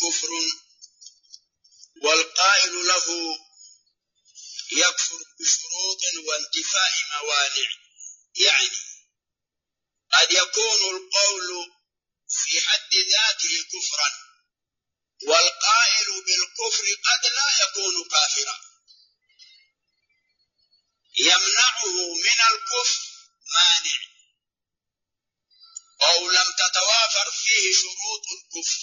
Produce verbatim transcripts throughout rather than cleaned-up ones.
كفر، والقائل له يكفر بشروط وانتفاء موانع. يعني قد يكون القول في حد ذاته كفرا، والقائل بالكفر قد لا يكون كافرا، يمنعه من الكفر مانع، أو لم تتوافر فيه شروط الكفر.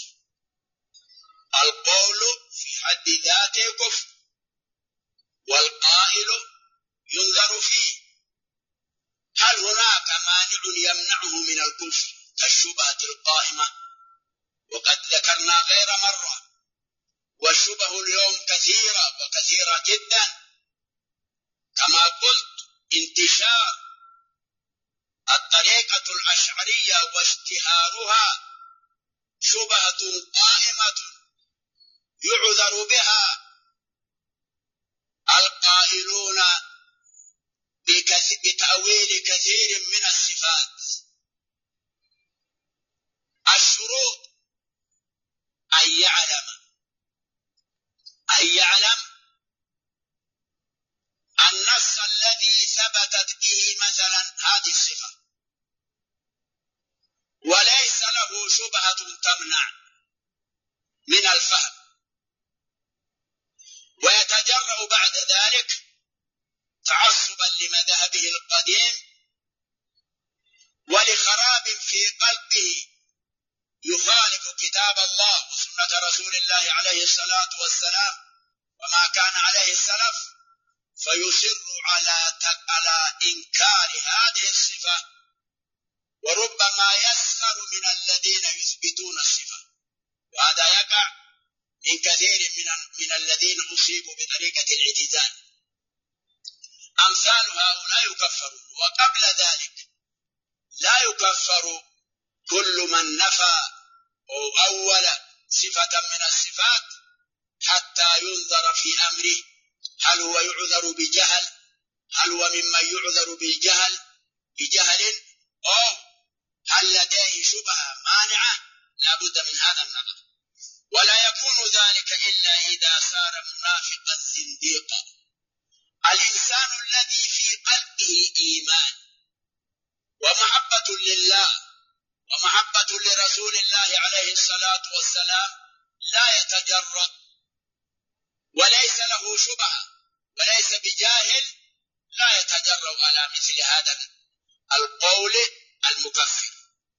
القول في حد ذاته كفر، والقائل ينظر فيه هل هناك مانع يمنعه من الكفر كالشبهة القائمة، وقد ذكرنا غير مرة، والشبه اليوم كثيرة وكثيرة جدا، كما قلت انتشار الطريقة الأشعرية واشتهارها شبهة قائمة يعذر بها القائلون بتأويل كثير من الصفات. الشروط أن يعلم أن يعلم النص الذي ثبتت به مثلا هذه الصفة وليس له شبهة تمنع من الفهم، ويتجرأ بعد ذلك تعصبا لمذهبه القديم ولخراب في قلبه يخالف كتاب الله وسنة رسول الله عليه الصلاة والسلام وما كان عليه السلف، فيصر على على إنكار هذه الصفة، وربما يسخر من الذين يثبتون الصفة. وهذا يقع من كثير من من الذين أصيبوا بطريقة الاعتزال. أمثال هؤلاء يكفرون، وقبل ذلك لا يكفر كل من نفى أو أول صفة من الصفات حتى ينظر في أمره، هل هو يعذر بجهل، هل هو ممن يعذر بالجهل بجهل، أو هل لديه شبهة مانعة. لا بد من هذا النظر، ولا يكون ذلك إلا إذا صار منافقا زنديقا. الإنسان الذي في قلبه إيمان ومحبة لله ومحبة لرسول الله عليه الصلاة والسلام لا يتجرأ وليس له شبهة وليس بجاهل، لا يتجرأ على مثل هذا القول المكفر.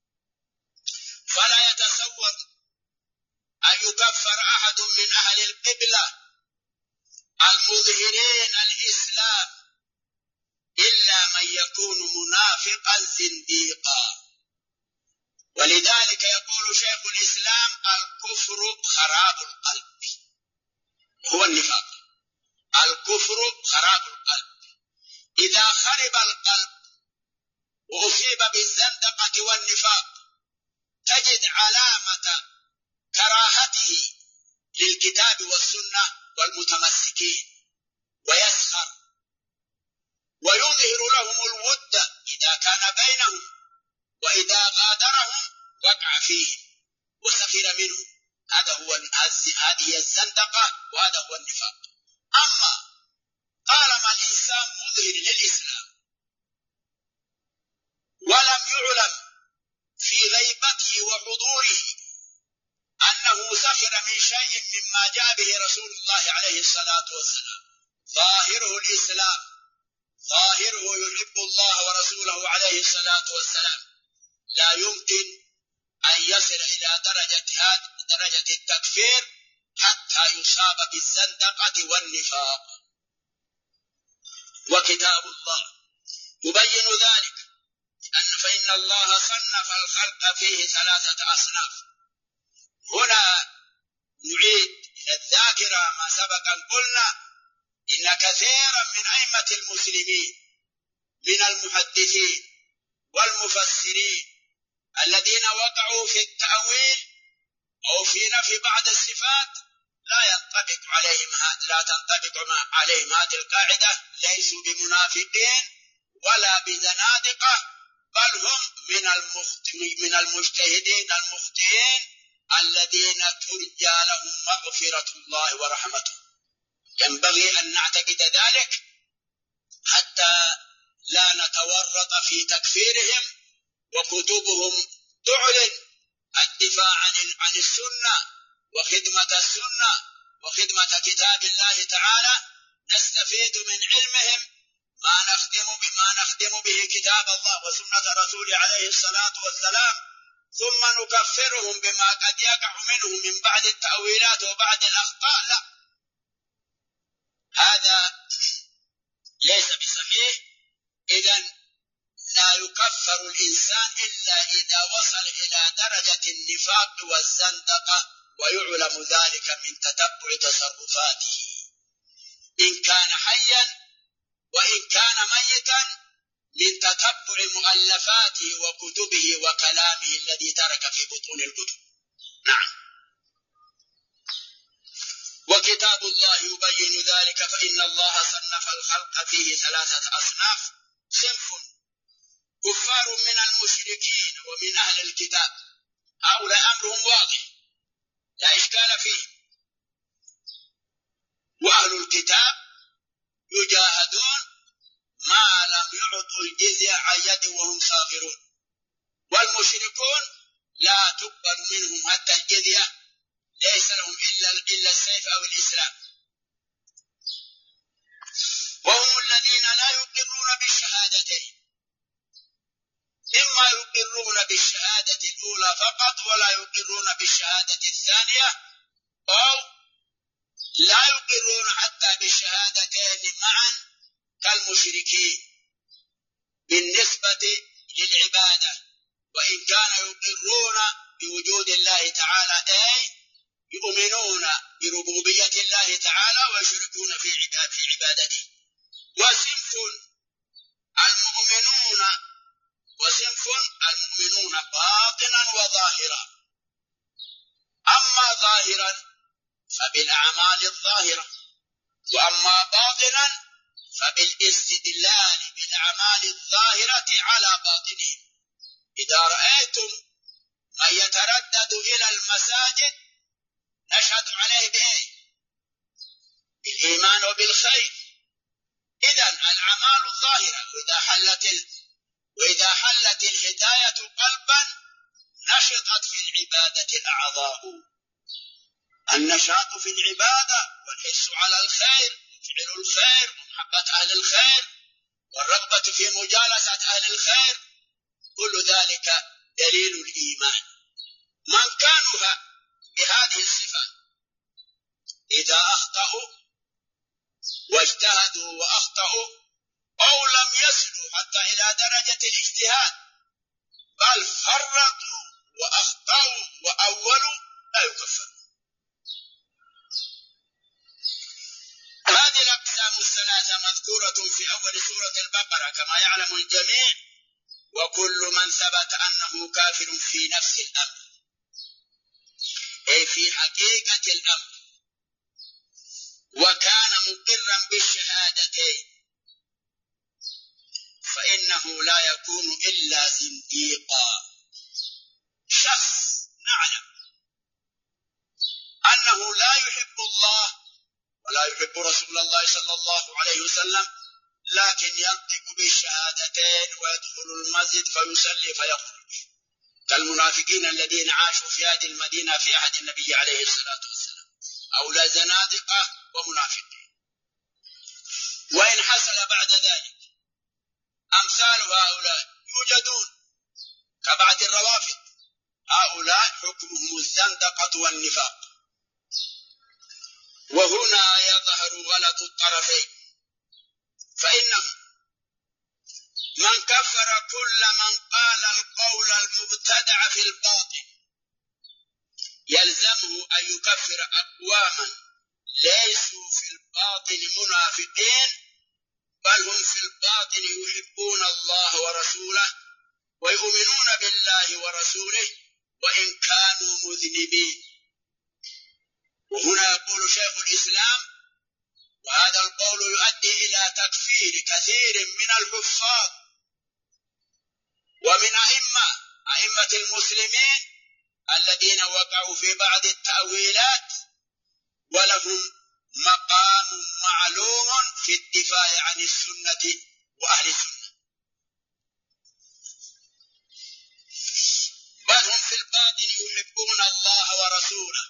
فلا يتصور أن يكفر أحد من أهل القبلة المظهرين الإسلام إلا من يكون منافقا زنديقا. ولذلك يقول شيخ الإسلام الكفر خراب القلب، هو النفاق. الكفر خراب القلب، إذا خرب القلب وأصيب بالزندقة والنفاق تجد علامة كراهته للكتاب والسنة والمتمسكين، ويسخر ويظهر لهم الود إذا كان بينهم، وإذا غادرهم وقع فيهم وسخر منهم. هذا هو هذه الزندقة وهذا هو النفاق. أما طالما الإنسان مظهر للإسلام ولم يعلم في غيبته وحضوره أنه سخر من شيء مما جاء به رسول الله عليه الصلاة والسلام، ظاهره الإسلام، ظاهره يحب الله ورسوله عليه الصلاة والسلام، لا يمكن أن يصل إلى درجة درجة التكفير حتى يصاب بالزندقة والنفاق. وكتاب الله يبين ذلك، أن فإن الله صنف الخلق فيه ثلاثة أصناف. هنا نعيد إلى الذاكرة ما سبق أن قلنا إن كثيرا من أئمة المسلمين من المحدثين والمفسرين الذين وقعوا في التأويل أو في نفي بعض الصفات لا ينطبق عليهم لا تنطبق عليهم هذه القاعدة، ليسوا بمنافقين ولا بزنادقة، بل هم من من المجتهدين المخطئين الذين ترجى لهم مغفرة الله ورحمته. ينبغي أن نعتقد ذلك حتى لا نتورط في تكفيرهم، وكتبهم تعلن الدفاع عن عن السنة وخدمة السنة وخدمة كتاب الله تعالى. نستفيد من علمهم ما نخدم بما نخدم به كتاب الله وسنة رسوله عليه الصلاة والسلام، ثم نكفرهم بما قد يقع منهم من بعد التأويلات وبعد الأخطاء. لا، هذا ليس بصحيح. إذن لا يكفر الإنسان إلا إذا وصل إلى درجة النفاق والزندقة، ويعلم ذلك من تتبع تصرفاته إن كان حيا وإن كان ميتا، من تتبع مؤلفاته وكتبه وكلامه الذي ترك في بطون الكتب. نعم. وكتاب الله يبين ذلك، فإن الله صنف الخلق فيه ثلاثة أصناف: صنف كفار من المشركين ومن أهل الكتاب، هؤلاء أمرهم واضح لا إشكال فيه، وأهل الكتاب يجاهدون ما لم يعطوا الجزية عن يد وهم صاغرون، والمشركون لا تقبل منهم حتى الجزية، ليس لهم إلا إلا السيف أو الإسلام. وهم الذين لا يقرون بالشهادتين، إما يقرون بالشهادة الأولى فقط ولا يقرون بالشهادة الثانية، أو لا يقرون حتى بالشهادتين معا كالمشركين بالنسبة للعبادة، وإن كانوا يقرون بوجود الله تعالى، أي يؤمنون بربوبية الله تعالى ويشركون في عبادته. وصنف المؤمنون وصنف المؤمنون باطنا وظاهرا. أما ظاهرا فبالأعمال الظاهرة، وأما باطنا فبالاستدلال بالأعمال الظاهرة على باطنهم. إذا رأيتم من يتردد إلى المساجد نشهد عليه بإيه؟ بالإيمان وبالخير. إذن الأعمال الظاهرة، وإذا حلت ال... وإذا حلت الهداية قلبا نشطت في العبادة الأعضاء. النشاط في العبادة والحس على الخير وفعل الخير ومحبة أهل الخير والرغبة في مجالسة أهل الخير، كل ذلك دليل الإيمان. من كانوا بهذه الصفة إذا أخطأوا واجتهدوا وأخطأوا أو لم يصلوا حتى إلى درجة الاجتهاد بل فرطوا وأخطأوا وأولوا، لا يكفرون. هذه الأقسام الثلاثة مذكورة في أول سورة البقرة كما يعلم الجميع، وكل من ثبت أنه كافر في نفس الأمر، أي في حقيقة الأمر، وكان مقرا بالشهادتين، فإنه لا يكون إلا زنديقا. شخص نعلم أنه لا يحب الله ولا يحب رسول الله صلى الله عليه وسلم، لكن ينطق بالشهادتين ويدخل المسجد فيصلي فيخرج، كالمنافقين الذين عاشوا في هذه المدينة في عهد النبي عليه الصلاة والسلام، أولى زنادقة ومنافقين. وإن حصل بعد ذلك أمثال هؤلاء يوجدون كبعض الروافض، هؤلاء حكمهم الزندقة والنفاق. وهنا يظهر غلط الطرفين، فإنه من كفر كل من قال القول المبتدع في الباطن يلزمه أن يكفر أقواما ليسوا في الباطن منافقين، بل هم في الباطن يحبون الله ورسوله ويؤمنون بالله ورسوله وإن كانوا مذنبين. وهنا يقول شيخ الإسلام، وهذا القول يؤدي إلى تكفير كثير من الحفاظ ومن أئمة أئمة المسلمين الذين وقعوا في بعض التأويلات ولهم مقام معلوم في الدفاع عن السنة وأهل السنة، بل هم في الباطن يحبون الله ورسوله.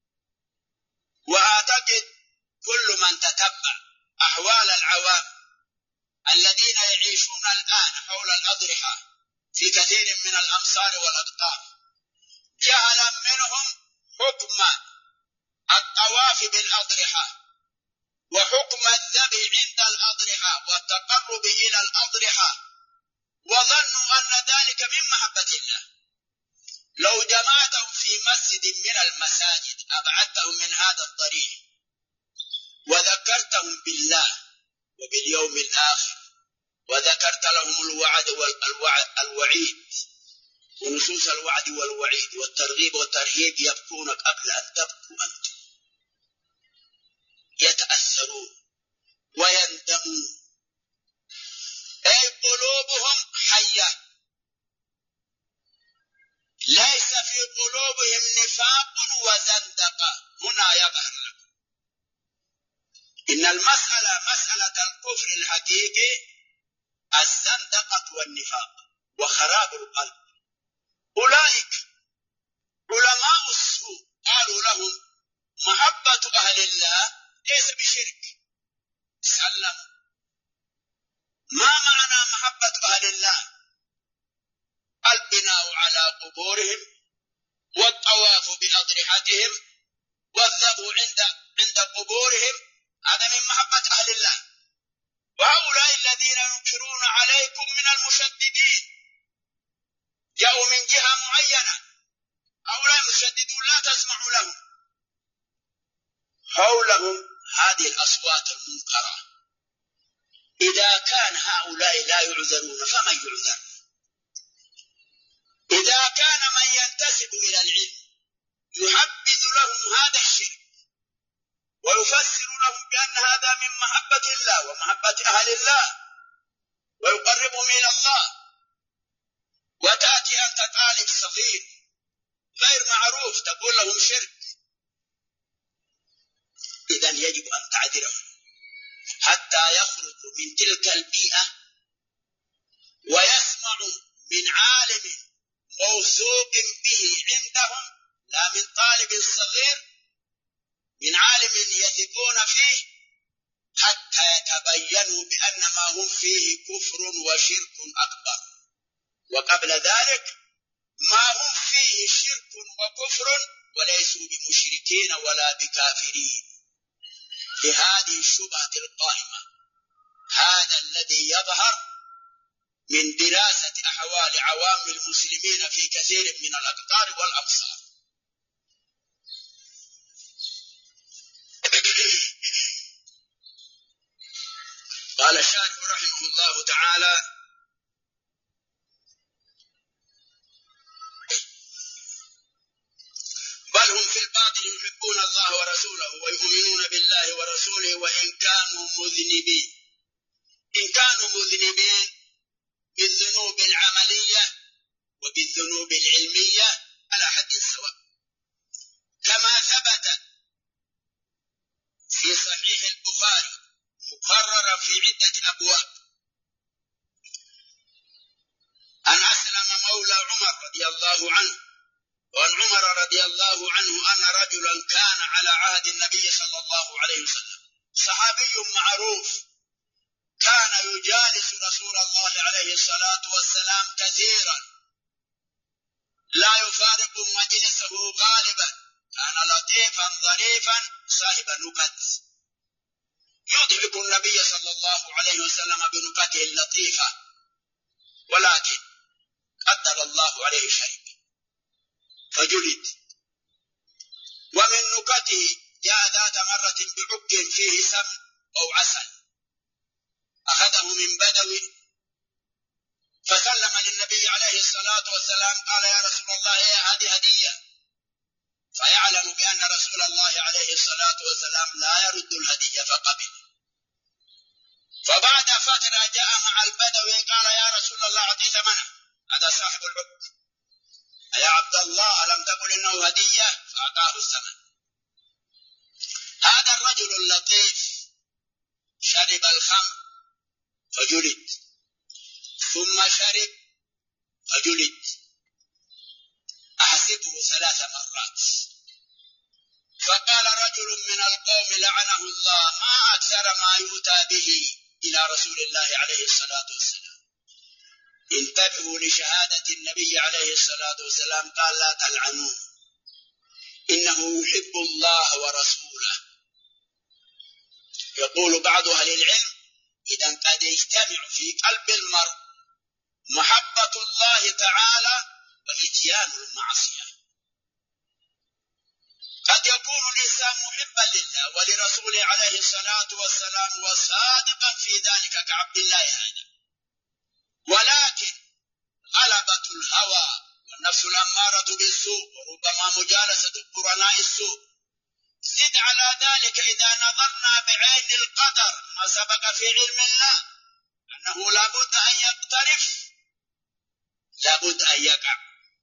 وأعتقد كل من تتبع أحوال العوام الذين يعيشون الآن حول الأضرحة في كثير من الأمصار والأقطار جعل منهم حكم الطواف بالأضرحة وحكم الذبح عند الأضرحة والتقرب إلى الأضرحة، وظنوا أن ذلك من محبة الله. لو جمعتهم في مسجد من المساجد أبعدتهم من هذا الطريق وذكرتهم بالله وباليوم الآخر وذكرت لهم الوعد والوعيد ونصوص الوعد والوعيد والترغيب والترهيب يبكون قبل أن تبكوا أنتم، يتأثرون ويندمون، أي قلوبهم حية، ليس في قلوبهم نفاق وزندقة. هنا يظهر لكم إن المسألة مسألة الكفر الحقيقي الزندقة والنفاق وخراب القلب. أولئك علماء السوء قالوا لهم محبة أهل الله ليس بشرك، سلموا. ما معنى محبة أهل الله؟ البناء على قبورهم والطواف بأضرحتهم والذبح عند عند قبورهم، هذا من محبة أهل الله. وهؤلاء الذين ينكرون عليكم من المشددين جاءوا من جهة معينة، هؤلاء المشددون لا تسمعوا لهم. حولهم هذه الأصوات المنكرة، إذا كان هؤلاء لا يعذرون فمن يعذر؟ إذا كان من ينتسب إلى العلم يحبذ لهم هذا الشرك ويفسر لهم بأن هذا من محبة الله ومحبة أهل الله ويقربهم إلى الله، وتأتي أنت طالب صغير غير معروف تقول لهم شرك، إذن يجب أن تعذرهم حتى يخرجوا من تلك البيئة ويسمعوا من عالم موثوق به عندهم، لا من طالب صغير، من عالم يثقون فيه، حتى يتبينوا بأن ما هم فيه كفر وشرك أكبر. وقبل ذلك ما هم فيه شرك وكفر وليسوا بمشركين ولا بكافرين. لهذه الشبهة القائمة هذا الذي يظهر من دراسة أحوال عوام المسلمين في كثير من الأقطار والأمصار. قال الشارح رحمه الله تعالى: بل هم في الباطن يحبون الله ورسوله ويؤمنون بالله ورسوله وإن كانوا مذنبين، إن كانوا مذنبين بالذنوب العملية وبالذنوب العلمية على حد سواء، كما ثبت في صحيح البخاري مقررا في عدة أبواب أن أسلم مولى عمر رضي الله عنه، وأن عمر رضي الله عنه أن رجلا كان على عهد النبي صلى الله عليه وسلم صحابي معروف كان يجالس رسول الله عليه الصلاة والسلام كثيرا، لا يفارق مجلسه غالبا، كان لطيفا ظريفا صاحب نكت، يضحك النبي صلى الله عليه وسلم بنكته اللطيفة، ولكن قدر الله عليه شيء فجلد. ومن نكته جاء ذات مرة بعك فيه سمن أو عسل، أخذه من بدوي فسلم للنبي عليه الصلاة والسلام، قال: يا رسول الله هذه هدية، فيعلم بأن رسول الله عليه الصلاة والسلام لا يرد الهدية فقبل. فبعد فترة جاء مع البدوي قال: يا رسول الله أعطي ثمنه، هذا صاحب العك، يا عبد الله ألم تقل إنه هدية؟ فأعطاه الثمن. هذا الرجل اللطيف شرب الخمر فجلد، ثم شرب فجلد، أحسبه ثلاث مرات. فقال رجل من القوم لعنه الله: ما أكثر ما يؤتى به إلى رسول الله عليه الصلاة والسلام. انتبهوا لشهادة النبي عليه الصلاة والسلام، قال: لا تلعنوه، إنه يحب الله ورسوله. يقول بعض أهل العلم: إذا قد يجتمع في قلب المرء محبة الله تعالى وإتيان المعصية. قد يكون الإنسان محبا لله ولرسوله عليه الصلاة والسلام وصادقا في ذلك كعبد الله هذا، ولكن غلبة الهوى والنفس الأمارة بالسوء وربما مجالسة قرناء السوء. زد على ذلك إذا نظرنا بعين القدر ما سبق في علم الله أنه لابد أن يقترف، لابد أن يقع.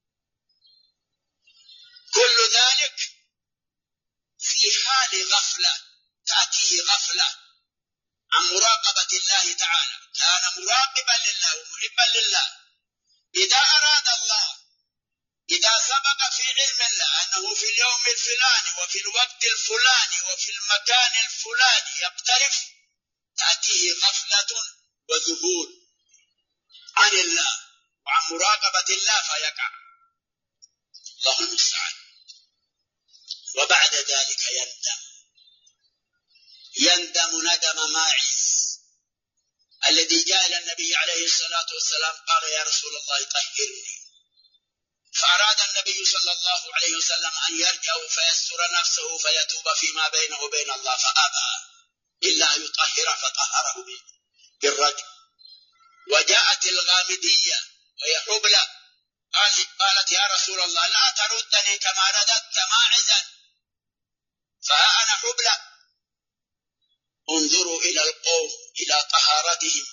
كل ذلك في حال غفلة، تأتيه غفلة عن مراقبة الله تعالى. كان مراقبا لله ومحبا لله. إذا أراد الله، إذا سبق في علم الله أنه في اليوم الفلاني وفي الوقت الفلاني وفي المكان الفلاني يقترف، تأتيه غفلة وذهول عن الله وعن مراقبة الله فيقع. الله المستعان. وبعد ذلك يندم، يندم ندم ماعز الذي جاء إلى النبي عليه الصلاة والسلام قال: يا رسول الله طهرني. فأراد النبي صلى الله عليه وسلم أن يرجع فيستر نفسه فيتوب فيما بينه وبين الله، فأبى إلا أن يطهر فطهره بالرجم. وجاءت الغامدية وهي حبلى قالت: يا رسول الله لا تردني كما رددت ماعزا، فها أنا حبلى. انظروا إلى القوم، إلى طهارتهم،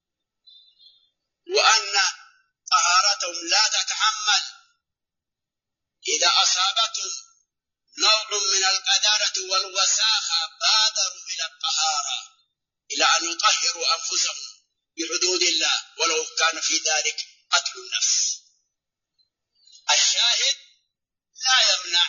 وأن طهارتهم لا تتحمل. إذا أصابتهم نوع من القذارة والوساخة بادروا إلى الطهارة، إلى أن يطهروا أنفسهم بحدود الله ولو كان في ذلك قتل النفس. الشاهد لا يمنع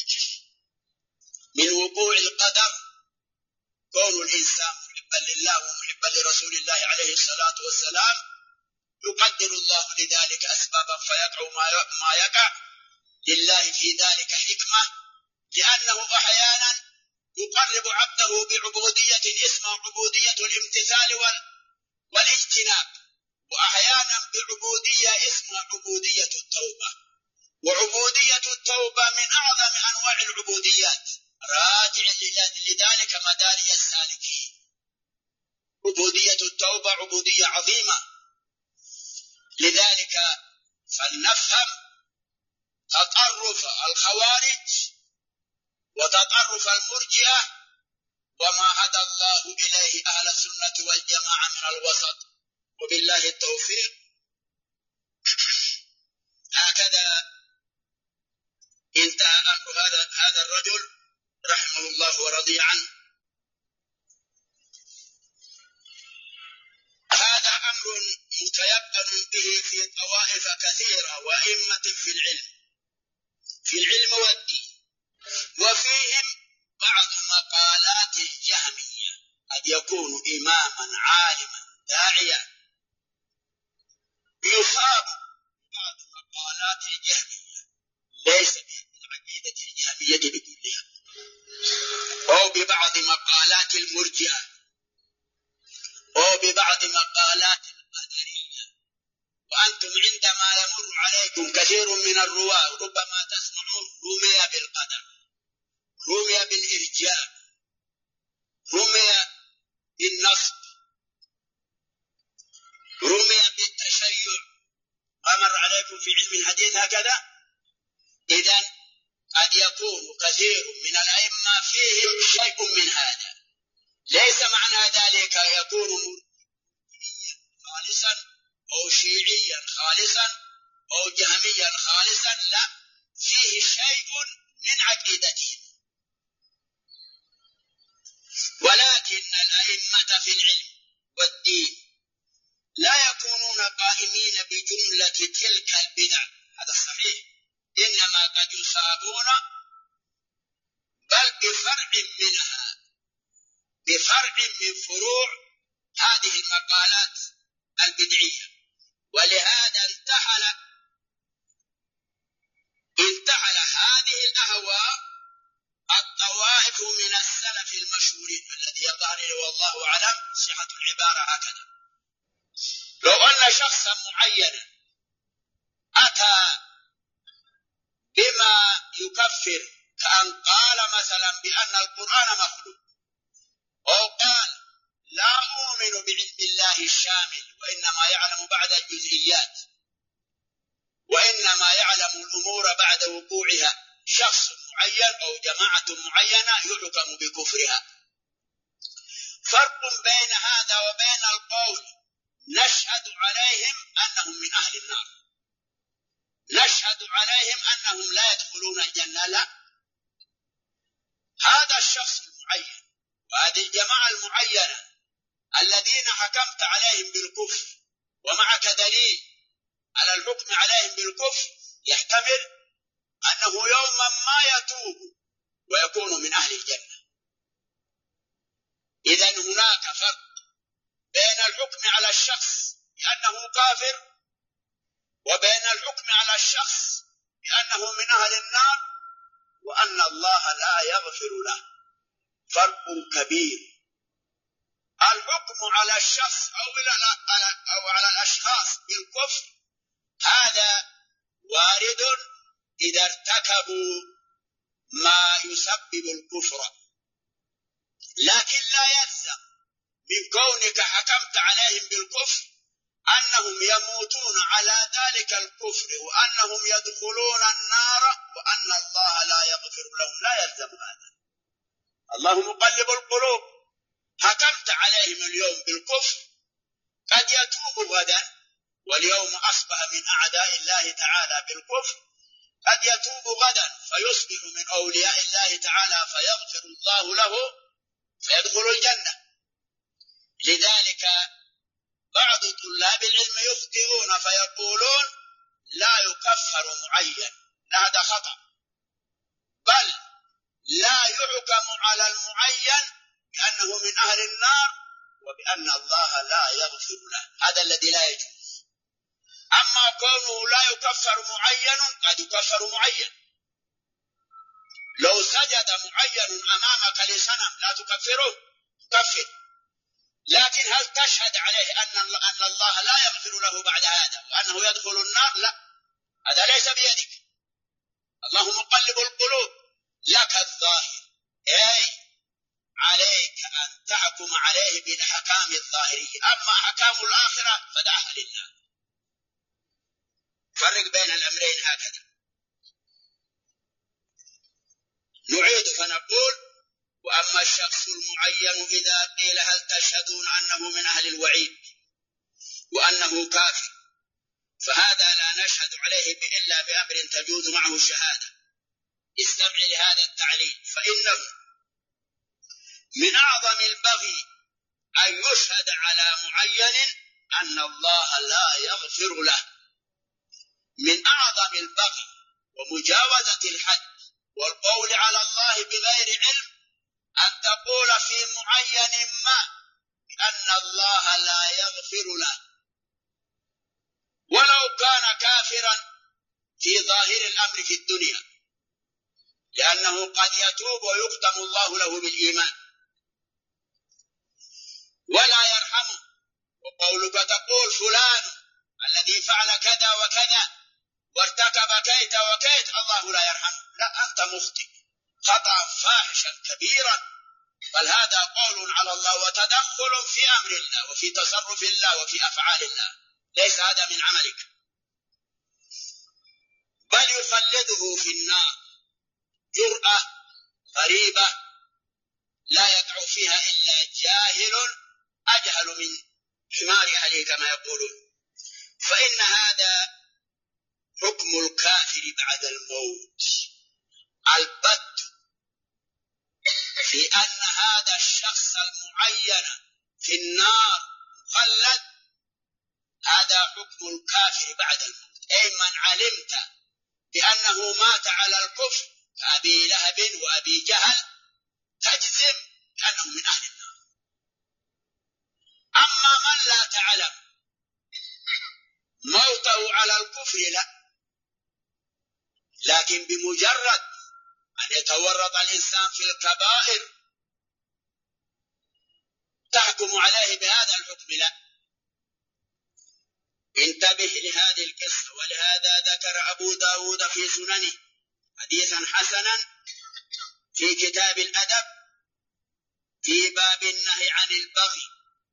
من وقوع القدر كون الإنسان محبا لله ومحبا لرسول الله عليه الصلاة والسلام، يقدر الله لذلك أسبابا فيقع ما يقع. لله في ذلك حكمة، لأنه أحيانا يقرب عبده بعبودية اسمها عبودية الامتثال والاجتناب، وأحيانا بعبودية اسمها عبودية التوبة. وعبودية التوبة من أعظم أنواع العبوديات، راجع لذلك مدارج السالكين. عبودية التوبة عبودية عظيمة. لذلك فلنفهم تطرف الخوارج وتطرف المرجئة وما هدى الله إليه أهل السنة والجماعة من الوسط، وبالله التوفيق. هكذا انتهى أمر هذا هذا الرجل رحمه الله ورضي عنه. هذا أمر متيقن به في طوائف كثيرة وأئمة في العلم في العلم والدين، وفيهم بعض مقالات الجهمية. قد يكون إماما عالما داعيا يصاب بعض مقالات الجهمية، ليس بالعقيدة الجهمية بكلها، أو ببعض مقالات المرجئة، أو ببعض مقالات القدرية. وأنتم عندما يمر عليكم كثير من الرواة ربما تسمعون رمي بالقدر، رمي بالإرجاء، رمي بالنصب، رمي بالتشيع. أمر عليكم في علم الحديث هكذا. إذن قد يكون كثير من الأئمة فيهم شيء من هذا. ليس معنى ذلك يكون مرجئيا خالصا أو شيعيا خالصا أو جهميا خالصا، لا، فيه شيء من عقيدتهم. ولكن الأئمة في العلم والدين لا يكونون قائمين بجملة تلك البدع، هذا صحيح، إنما قد يصابون بل بفرع منها، بفرع من فروع هذه المقالات البدعية. ولهذا انتحل انتحل هذه الأهواء الطوائف من السلف المشهورين، الذي يظهر لي والله أعلم صحة العبارة هكذا. لو أن شخصا معينا أتى بما يكفر، كأن قال مثلا بأن القرآن مخلوق، أو قال لا أؤمن بعلم الله الشامل وإنما يعلم بعد الجزئيات، وإنما يعلم الأمور بعد وقوعها، شخص معين أو جماعة معينة يحكم بكفرها. فرق بين هذا وبين القول نشهد عليهم أنهم من أهل النار، نشهد عليهم أنهم لا يدخلون الجنة، لا، هذا الشخص المعين وهذه الجماعة المعينة الذين حكمت عليهم بالكفر ومعك دليل على الحكم عليهم بالكفر، يحتمل أنه يوما ما يتوب ويكون من أهل الجنة. إذن هناك فرق بين الحكم على الشخص بأنه كافر وبين الحكم على الشخص بأنه من أهل النار وأن الله لا يغفر له، فرق كبير. الحكم على الشخص أو على الأشخاص بالكفر هذا وارد إذا ارتكبوا ما يسبب الكفر، لكن لا يلزم من كونك حكمت عليهم بالكفر أنهم يموتون على ذلك الكفر وأنهم يدخلون النار وأن الله لا يغفر لهم، لا يلزم هذا. الله مقلب القلوب، حكمت عليهم اليوم بالكفر، قد يتوب غدا، واليوم أصبح من أعداء الله تعالى بالكفر، قد يتوب غدا فيصبح من أولياء الله تعالى فيغفر الله له فيدخل الجنة. لذلك بعض طلاب العلم يخطئون فيقولون لا يكفر معين، هذا خطأ، بل لا يحكم على المعين بأنه من أهل النار وبأن الله لا يغفر له، هذا الذي لا يجوز. أما كونه لا يكفر معين، قد يكفر معين. لو سجد معين أمامك لصنم لا تكفره؟ تكفر، لكن هل تشهد عليه أن أن الله لا يغفر له بعد هذا وأنه يدخل النار؟ لا، هذا ليس بيدك، الله مقلب القلوب، لك الظاهر، أي عليك أن تحكم عليه بالأحكام الظاهرية، أما أحكام الآخرة فدعها لله. فرق بين الأمرين هكذا. نعيد فنقول: وأما الشخص المعين إذا قيل هل تشهدون أنه من أهل الوعيد وأنه كافر، فهذا لا نشهد عليه إلا بأمر تجوز معه الشهادة. استمع لهذا التعليل، فإنه من أعظم البغي أن يشهد على معين أن الله لا يغفر له، من أعظم البغي ومجاوزة الحد والقول على الله بغير علم أن تقول في معين ما بأن الله لا يغفر له، ولو كان كافرا في ظاهر الأمر في الدنيا، لأنه قد يتوب ويختم الله له بالإيمان ولا يرحمه. وقولك تقول فلان الذي فعل كذا وكذا وارتكب كيت وكيت الله لا يرحمه، لا، أنت مخطئ خطأ فاحشا كبيرا، بل هذا قول على الله وتدخل في أمر الله وفي تصرف الله وفي أفعال الله، ليس هذا من عملك، بل يخلده في النار جرأة غريبة لا يقع فيها إلا جاهل أجهل من حمار أهله كما يقولون. فإن هذا حكم الكافر بعد الموت البت في أن هذا الشخص المعين في النار مخلد، هذا حكم الكافر بعد الموت. أي من علمت بأنه مات على الكفر كأبي لهب وأبي جهل تجزم بأنه من أهل النار. أما من لا تعلم موته على الكفر لا، لكن بمجرد أن يتورط الإنسان في الكبائر تحكم عليه بهذا الحكم لا. انتبه لهذه القصة، ولهذا ذكر أبو داود في سننه حديثا حسنا في كتاب الأدب في باب النهي عن البغي،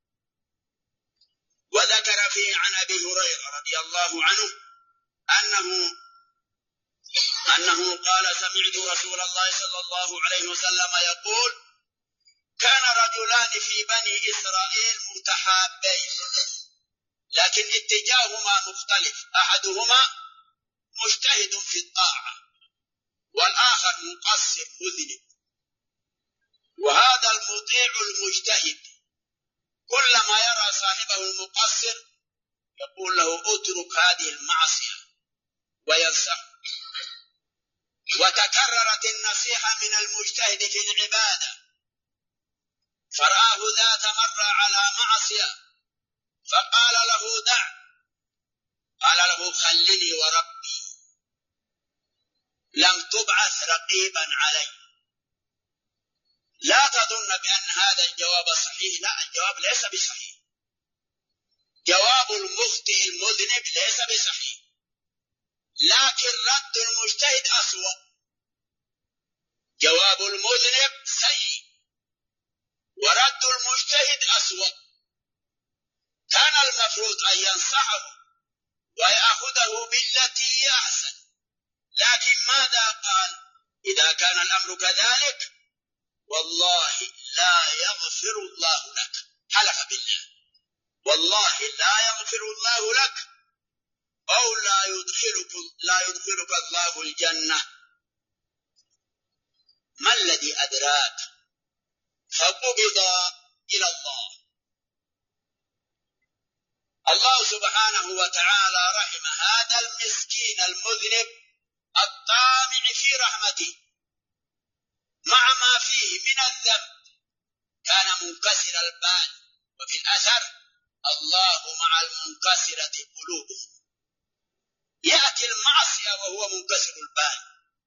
وذكر فيه عن أبي هريرة رضي الله عنه أنه أنه قال: سمعت رسول الله صلى الله عليه وسلم يقول: كان رجلان في بني إسرائيل متحابين لكن اتجاههما مختلف، أحدهما مجتهد في الطاعة والآخر مقصر مذنب. وهذا المطيع المجتهد كلما يرى صاحبه المقصر يقول له: اترك هذه المعصية وينصحه. وتكررت النصيحة من المجتهد في العبادة، فرآه ذات مرة على معصية فقال له: دع. قال له: خلني وربي لم تبعث رقيبا علي. لا تظن بأن هذا الجواب صحيح، لا، الجواب ليس بصحيح. جواب المخطئ المذنب ليس بصحيح، لكن رد المجتهد أسوأ. جواب المذنب سيء ورد المجتهد أسوأ. كان المفروض أن ينصحه ويأخذه بالتي هي أحسن، لكن ماذا قال؟ إذا كان الأمر كذلك والله لا يغفر الله لك. حلف بالله: والله لا يغفر الله لك أو لا يدخلك, لا يدخلك الله الجنة. ما الذي أدراك؟ فقبض إلى الله. الله سبحانه وتعالى رحم هذا المسكين المذنب الطامع في رحمته مع ما فيه من الذنب، كان منكسر البال. وفي الأثر: الله مع المنكسرة قلوبهم. يأتي المعصية وهو منكسر البال،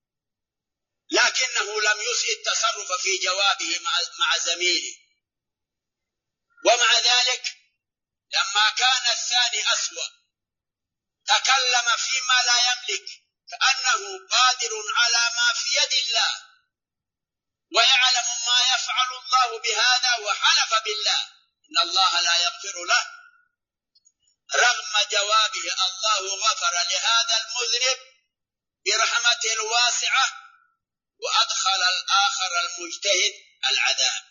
لكنه لم يسئ التصرف في جوابه مع زميله. ومع ذلك لما كان الثاني أسوأ تكلم فيما لا يملك كأنه قادر على ما في يد الله ويعلم ما يفعل الله بهذا، وحلف بالله إن الله لا يغفر له. رغم جوابه الله غفر لهذا المذنب برحمته الواسعة وأدخل الآخر المجتهد العذاب.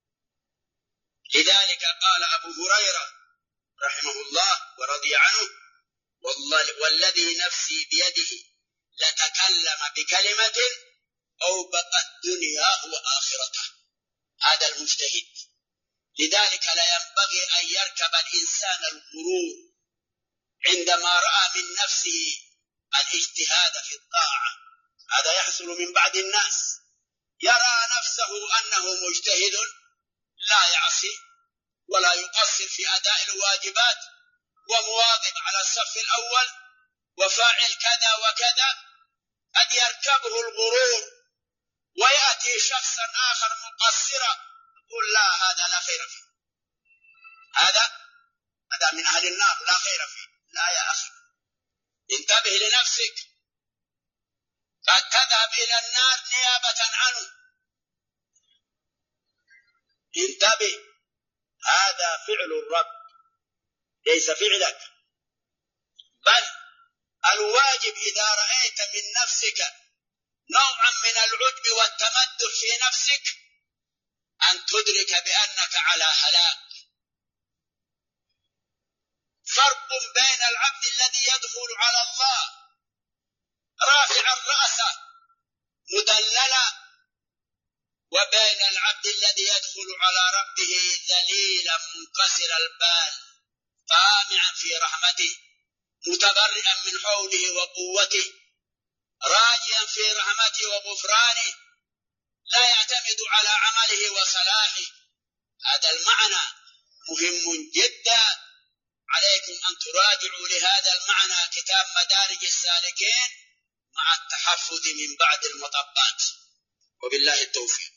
لذلك قال أبو هريرة رحمه الله ورضي عنه: والذي نفسي بيده لتكلم بكلمة أوبقت دنياه وآخرته. هذا المجتهد. لذلك لا ينبغي أن يركب الإنسان الغرور عندما رأى من نفسه الاجتهاد في الطاعة. هذا يحصل من بعض الناس، يرى نفسه أنه مجتهد لا يعصي ولا يقصر في أداء الواجبات ومواظب على الصف الأول وفاعل كذا وكذا. قد يركبه الغرور ويأتي شخصا آخر مقصرا يقول: لا، هذا لا خير فيه، هذا هذا من أهل النار لا خير فيه. لا يا أخي، انتبه لنفسك، قد تذهب إلى النار نيابة عنه. انتبه، هذا فعل الرب ليس فعلك. بل الواجب إذا رأيت من نفسك نوعا من العجب والتمدح في نفسك أن تدرك بأنك على هلاك. فرق بين العبد الذي يدخل على الله رافعا رأسه مدللا، وبين العبد الذي يدخل على ربه ذليلا منكسر البال طامعا في رحمته متبرئا من حوله وقوته راجيا في رحمته وغفرانه، لا يعتمد على عمله وصلاحه. هذا المعنى مهم جدا، عليكم أن تراجعوا لهذا المعنى كتاب مدارج السالكين مع التحفظ من بعد المطبات، وبالله التوفيق.